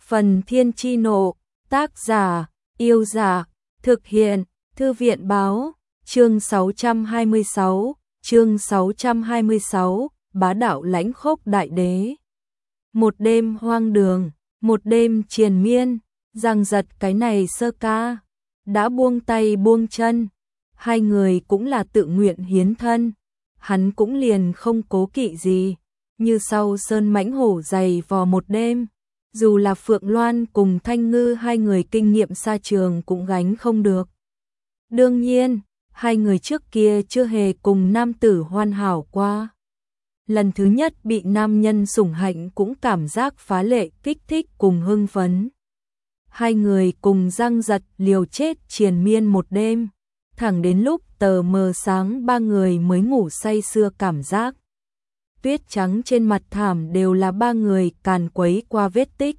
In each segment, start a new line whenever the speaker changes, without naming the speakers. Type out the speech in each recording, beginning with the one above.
Phần Thiên Chi Nộ, tác giả, Yêu Giả, thực hiện, Thư viện Báo, chương 626, Bá đạo lãnh khốc đại đế. Một đêm hoang đường, một đêm triền miên, Giang Giật cái này sơ ca, đã buông tay buông chân, hai người cũng là tự nguyện hiến thân, hắn cũng liền không cố kỵ gì, như sau sơn mãnh hổ dày vò một đêm. Dù là Phượng Loan cùng Thanh Ngư hai người kinh nghiệm xa trường cũng gánh không được. Đương nhiên, hai người trước kia chưa hề cùng nam tử hoàn hảo qua. Lần thứ nhất bị nam nhân sủng hạnh cũng cảm giác phá lệ kích thích cùng hưng phấn. Hai người cùng Giang Giật liều chết triền miên một đêm, thẳng đến lúc tờ mờ sáng ba người mới ngủ say sưa cảm giác. Tuyết trắng trên mặt thảm đều là ba người càn quấy qua vết tích.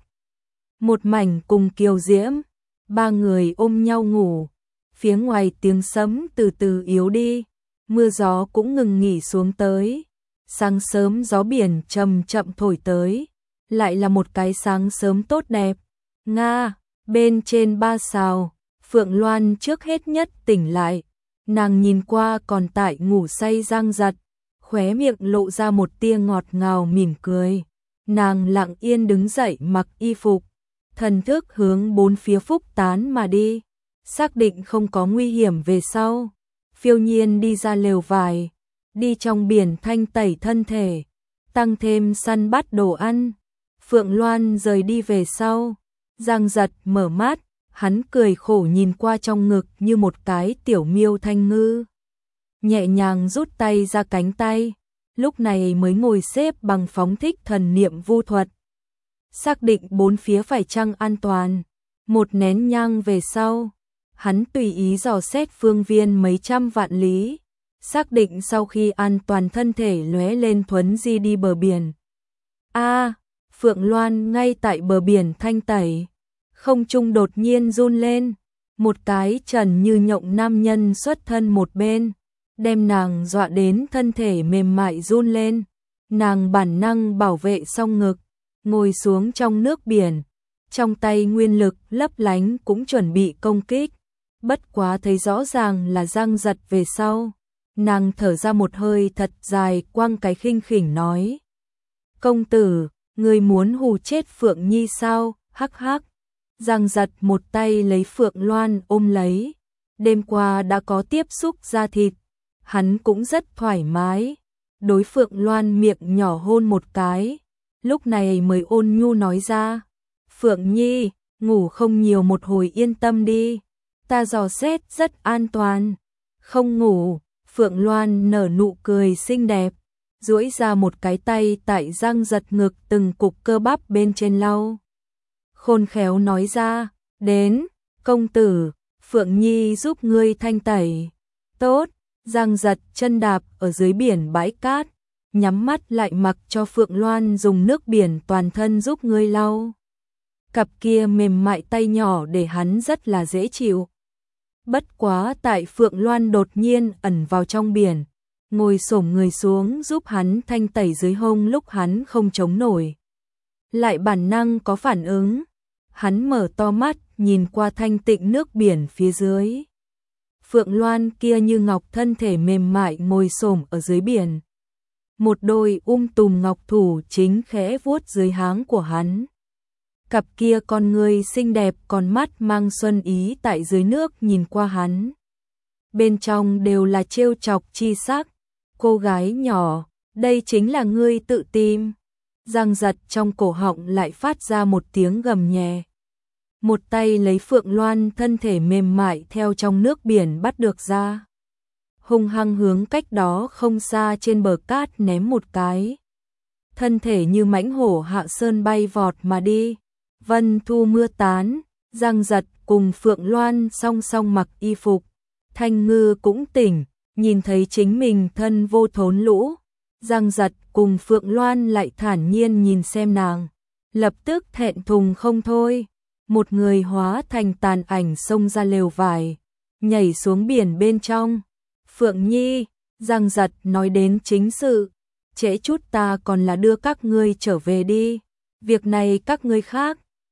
Một mảnh cùng kiều diễm, ba người ôm nhau ngủ. Phía ngoài tiếng sấm từ từ yếu đi, mưa gió cũng ngừng nghỉ xuống tới. Sáng sớm gió biển chậm chậm thổi tới, lại là một cái sáng sớm tốt đẹp. Nga, bên trên ba sao, Phượng Loan trước hết nhất tỉnh lại. Nàng nhìn qua còn tại ngủ say Giang Giật, khóe miệng lộ ra một tia ngọt ngào mỉm cười. Nàng lặng yên đứng dậy mặc y phục, thần thức hướng bốn phía phúc tán mà đi, xác định không có nguy hiểm về sau. Phiêu nhiên đi ra lều vải, đi trong biển thanh tẩy thân thể, tăng thêm săn bắt đồ ăn. Phượng Loan rời đi về sau, Giang Giật mở mắt, hắn cười khổ nhìn qua trong ngực như một cái tiểu miêu Thanh Ngư. Nhẹ nhàng rút tay ra cánh tay, lúc này mới ngồi xếp bằng phóng thích thần niệm vu thuật. Xác định bốn phía phải chăng an toàn, một nén nhang về sau, hắn tùy ý dò xét phương viên mấy trăm vạn lý, xác định sau khi an toàn thân thể lóe lên thuấn di đi bờ biển. Phượng Loan ngay tại bờ biển thanh tẩy, không trung đột nhiên run lên, một cái trần như nhộng nam nhân xuất thân một bên, đem nàng dọa đến thân thể mềm mại run lên. Nàng bản năng bảo vệ song ngực, ngồi xuống trong nước biển, trong tay nguyên lực lấp lánh cũng chuẩn bị công kích. Bất quá thấy rõ ràng là Giang Giật về sau, nàng thở ra một hơi thật dài, quăng cái khinh khỉnh nói: "Công tử, ngươi muốn hù chết Phượng Nhi sao?" Hắc hắc. Giang Giật một tay lấy Phượng Loan ôm lấy, đêm qua đã có tiếp xúc da thịt, hắn cũng rất thoải mái. Đối Phượng Loan miệng nhỏ hôn một cái, lúc này mới ôn nhu nói ra: "Phượng Nhi, ngủ không nhiều một hồi yên tâm đi, ta dò xét rất an toàn." "Không ngủ." Phượng Loan nở nụ cười xinh đẹp, duỗi ra một cái tay tại Giang Giật ngực từng cục cơ bắp bên trên lau. Khôn khéo nói ra: "Đến, công tử, Phượng Nhi giúp ngươi thanh tẩy." "Tốt." Giang Giật chân đạp ở dưới biển bãi cát, nhắm mắt lại mặc cho Phượng Loan dùng nước biển toàn thân giúp ngươi lau. Cặp kia mềm mại tay nhỏ để hắn rất là dễ chịu. Bất quá tại Phượng Loan đột nhiên ẩn vào trong biển, ngồi xổm người xuống giúp hắn thanh tẩy dưới hông lúc hắn không chống nổi, lại bản năng có phản ứng. Hắn mở to mắt nhìn qua thanh tịnh nước biển phía dưới. Phượng Loan kia như ngọc thân thể mềm mại ngồi xổm ở dưới biển. Một đôi tùm ngọc thủ chính khẽ vuốt dưới háng của hắn. Cặp kia con người xinh đẹp, con mắt mang xuân ý tại dưới nước nhìn qua hắn. Bên trong đều là trêu chọc chi sắc. "Cô gái nhỏ, đây chính là ngươi tự tìm." Giang Giật trong cổ họng lại phát ra một tiếng gầm nhẹ. Một tay lấy Phượng Loan thân thể mềm mại theo trong nước biển bắt được ra, hung hăng hướng cách đó không xa trên bờ cát ném một cái. Thân thể như mãnh hổ hạ sơn bay vọt mà đi. Vân thu mưa tán, Giang Giật cùng Phượng Loan song song mặc y phục. Thanh Ngư cũng tỉnh, nhìn thấy chính mình thân vô thốn lũ. Giang Giật cùng Phượng Loan lại thản nhiên nhìn xem nàng, lập tức thẹn thùng không thôi. Một người hóa thành tàn ảnh xông ra lều vải, nhảy xuống biển bên trong. "Phượng Nhi," Giang Giật nói đến chính sự, "trễ chút ta còn là đưa các ngươi trở về đi, việc này các ngươi khác."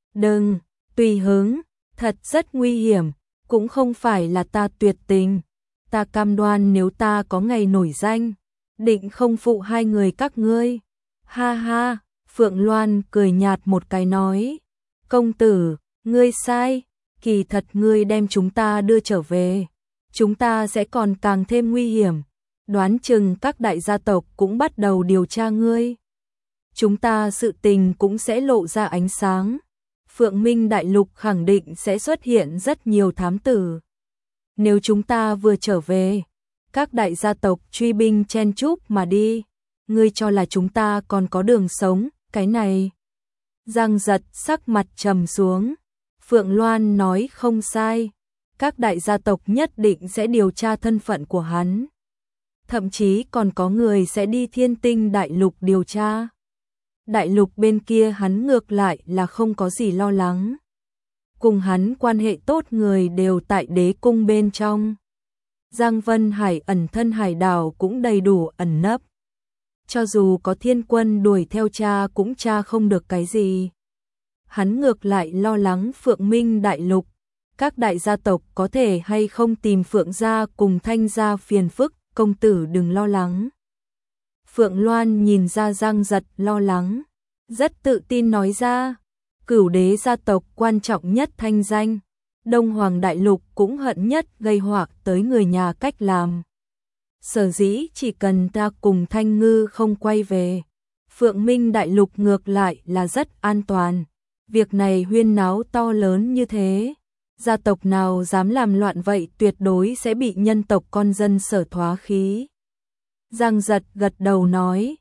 Đừng, tùy hứng, thật rất nguy hiểm, cũng không phải là ta tuyệt tình. Ta cam đoan nếu ta có ngày nổi danh, định không phụ hai người các ngươi. Ha ha, Phượng Loan cười nhạt một cái nói. Công tử, ngươi sai, kỳ thật ngươi đem chúng ta đưa trở về. Chúng ta sẽ còn càng thêm nguy hiểm. Đoán chừng các đại gia tộc cũng bắt đầu điều tra ngươi. Chúng ta sự tình cũng sẽ lộ ra ánh sáng. Phượng Minh Đại Lục khẳng định sẽ xuất hiện rất nhiều thám tử. Nếu chúng ta vừa trở về, các đại gia tộc truy binh chen chúc mà đi, ngươi cho là chúng ta còn có đường sống, cái này. Giang Giật sắc mặt trầm xuống. Phượng Loan nói không sai, các đại gia tộc nhất định sẽ điều tra thân phận của hắn. Thậm chí còn có người sẽ đi Thiên Tinh Đại Lục điều tra. Đại lục bên kia hắn ngược lại là không có gì lo lắng. Cùng hắn quan hệ tốt người đều tại đế cung bên trong. Giang Vân Hải ẩn thân hải đảo cũng đầy đủ ẩn nấp. Cho dù có thiên quân đuổi theo cha cũng tra không được cái gì. Hắn ngược lại lo lắng Phượng Minh Đại Lục. Các đại gia tộc có thể hay không tìm Phượng gia cùng Thanh gia phiền phức, công tử đừng lo lắng. Phượng Loan nhìn ra Giang Giật lo lắng, rất tự tin nói ra, Cửu đế gia tộc quan trọng nhất thanh danh, Đông Hoàng Đại Lục cũng hận nhất gây họa tới người nhà cách làm. Sở dĩ chỉ cần ta cùng Thanh Ngư không quay về, Phượng Minh Đại Lục ngược lại là rất an toàn. Việc này huyên náo to lớn như thế, gia tộc nào dám làm loạn vậy tuyệt đối sẽ bị nhân tộc con dân Sở thoá khí. Giang Giật gật đầu nói,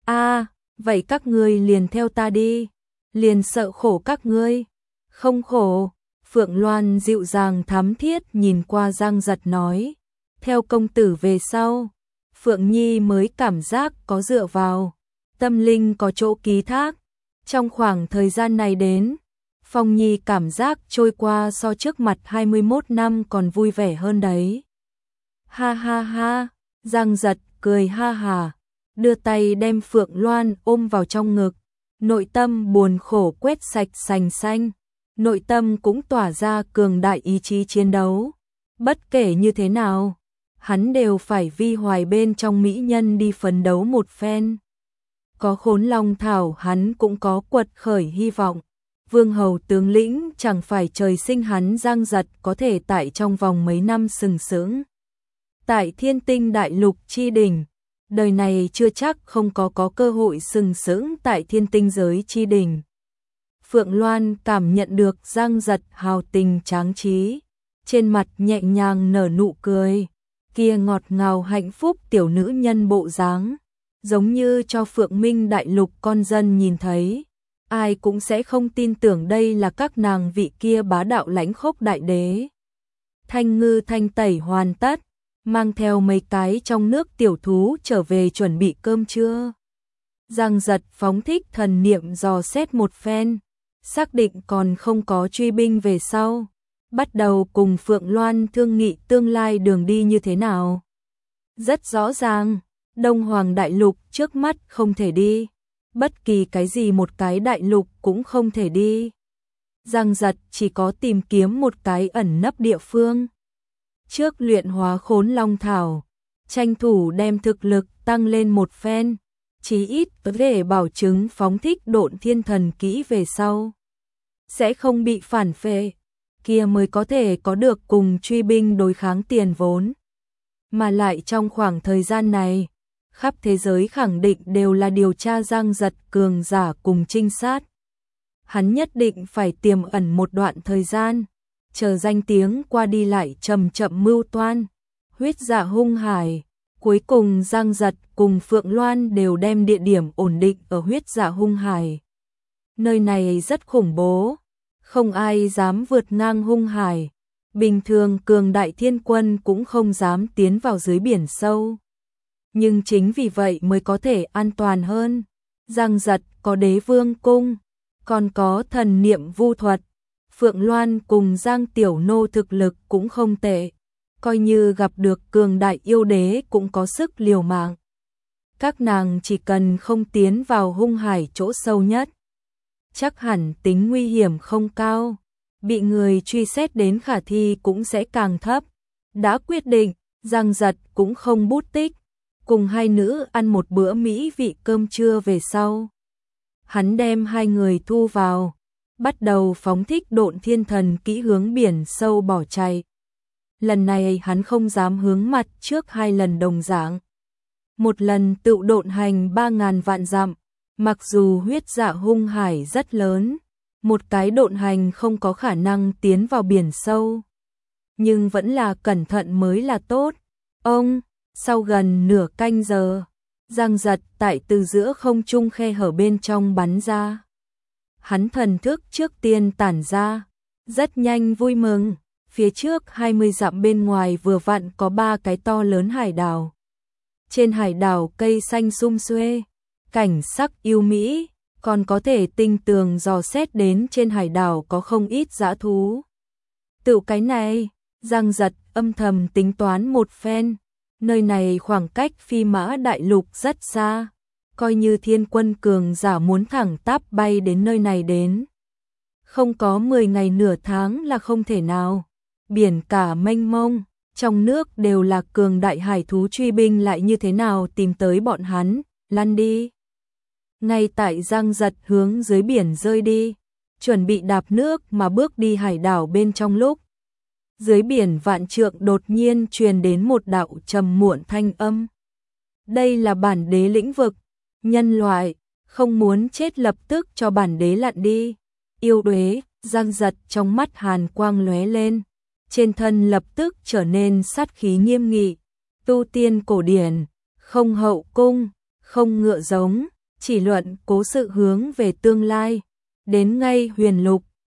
vậy các ngươi liền theo ta đi, liền sợ khổ các ngươi. Không khổ, Phượng Loan dịu dàng thắm thiết nhìn qua Giang Giật nói, theo công tử về sau, Phượng Nhi mới cảm giác có dựa vào, tâm linh có chỗ ký thác. Trong khoảng thời gian này đến, Phong Nhi cảm giác trôi qua so trước mặt 21 năm còn vui vẻ hơn đấy. Ha ha ha, Giang Giật cười ha hà, đưa tay đem Phượng Loan ôm vào trong ngực, nội tâm buồn khổ quét sạch sành xanh, nội tâm cũng tỏa ra cường đại ý chí chiến đấu. Bất kể như thế nào, hắn đều phải vi hoài bên trong mỹ nhân đi phấn đấu một phen. Có Khốn Long Thảo hắn cũng có quật khởi hy vọng. Vương hầu tướng lĩnh chẳng phải trời sinh hắn Giang Giật có thể tại trong vòng mấy năm sừng sững. Tại Thiên Tinh Đại Lục chi đỉnh, đời này chưa chắc không có cơ hội sừng sững tại Thiên Tinh giới chi đỉnh. Phượng Loan cảm nhận được Giang Giật hào tình tráng trí, trên mặt nhẹ nhàng nở nụ cười, kia ngọt ngào hạnh phúc tiểu nữ nhân bộ dáng, giống như cho Phượng Minh Đại Lục con dân nhìn thấy, ai cũng sẽ không tin tưởng đây là các nàng vị kia bá đạo lãnh khốc đại đế. Thanh Ngư thanh tẩy hoàn tất, mang theo mấy cái trong nước tiểu thú trở về chuẩn bị cơm trưa. Giang Giật phóng thích thần niệm dò xét một phen, xác định còn không có truy binh về sau, bắt đầu cùng Phượng Loan thương nghị tương lai đường đi như thế nào. Rất rõ ràng, Đông Hoàng Đại Lục trước mắt không thể đi, bất kỳ cái gì một cái đại lục cũng không thể đi. Giang Giật chỉ có tìm kiếm một cái ẩn nấp địa phương. Trước luyện hóa Khốn Long Thảo, tranh thủ đem thực lực tăng lên một phen, chí ít để bảo chứng phóng thích Độn Thiên Thần kỹ về sau sẽ không bị phản phệ, kia mới có thể có được cùng truy binh đối kháng tiền vốn. Mà lại trong khoảng thời gian này, khắp thế giới khẳng định đều là điều tra Giang Giật cường giả cùng trinh sát. Hắn nhất định phải tiềm ẩn một đoạn thời gian, chờ danh tiếng qua đi lại chậm chậm mưu toan. Huyết Dạ Hung Hải, cuối cùng Giang Giật cùng Phượng Loan đều đem địa điểm ổn định ở Huyết Dạ Hung Hải. Nơi này rất khủng bố, không ai dám vượt ngang Hung Hải, bình thường cường đại thiên quân cũng không dám tiến vào dưới biển sâu. Nhưng chính vì vậy mới có thể an toàn hơn. Giang Giật có Đế Vương cung, còn có thần niệm vu thuật. Phượng Loan cùng Giang Tiểu Nô thực lực cũng không tệ, coi như gặp được cường đại yêu đế cũng có sức liều mạng. Các nàng chỉ cần không tiến vào Hung Hải chỗ sâu nhất, chắc hẳn tính nguy hiểm không cao, bị người truy xét đến khả thi cũng sẽ càng thấp. Đã quyết định, Giang Giật cũng không bút tích, cùng hai nữ ăn một bữa mỹ vị cơm trưa về sau. Hắn đem hai người thu vào, bắt đầu phóng thích Độn Thiên Thần kỹ hướng biển sâu bỏ chạy. Lần này hắn không dám hướng mặt trước hai lần đồng dạng. Một lần tự độn hành 3.000 vạn dặm, mặc dù huyết dạ hung hải rất lớn, một cái độn hành không có khả năng tiến vào biển sâu. Nhưng vẫn là cẩn thận mới là tốt. Sau gần nửa canh giờ, Giang Giật tại từ giữa không trung khe hở bên trong bắn ra. Hắn thần thức trước tiên tản ra, rất nhanh vui mừng, phía trước 20 dặm bên ngoài vừa vặn có 3 cái to lớn hải đảo. Trên hải đảo cây xanh sum xuê, cảnh sắc yêu mỹ, còn có thể tinh tường dò xét đến trên hải đảo có không ít dã thú. Tự cái này, Giang Giật âm thầm tính toán một phen, nơi này khoảng cách Phi Mã Đại Lục rất xa, coi như thiên quân cường giả muốn thẳng tắp bay đến nơi này đến. Không có 10 ngày nửa tháng là không thể nào. Biển cả mênh mông, trong nước đều là cường đại hải thú truy binh lại như thế nào tìm tới bọn hắn, lăn đi. Ngay tại Giang Giật hướng dưới biển rơi đi, chuẩn bị đạp nước mà bước đi hải đảo bên trong lúc. Dưới biển vạn trượng đột nhiên truyền đến một đạo trầm muộn thanh âm. Đây là bản đế lĩnh vực, nhân loại, không muốn chết lập tức cho bản đế lặn đi. Yêu đế, Giang Giật trong mắt hàn quang lóe lên, trên thân lập tức trở nên sát khí nghiêm nghị. Tu tiên cổ điển, không hậu cung, không ngựa giống, chỉ luận cố sự hướng về tương lai, đến ngay huyền lục,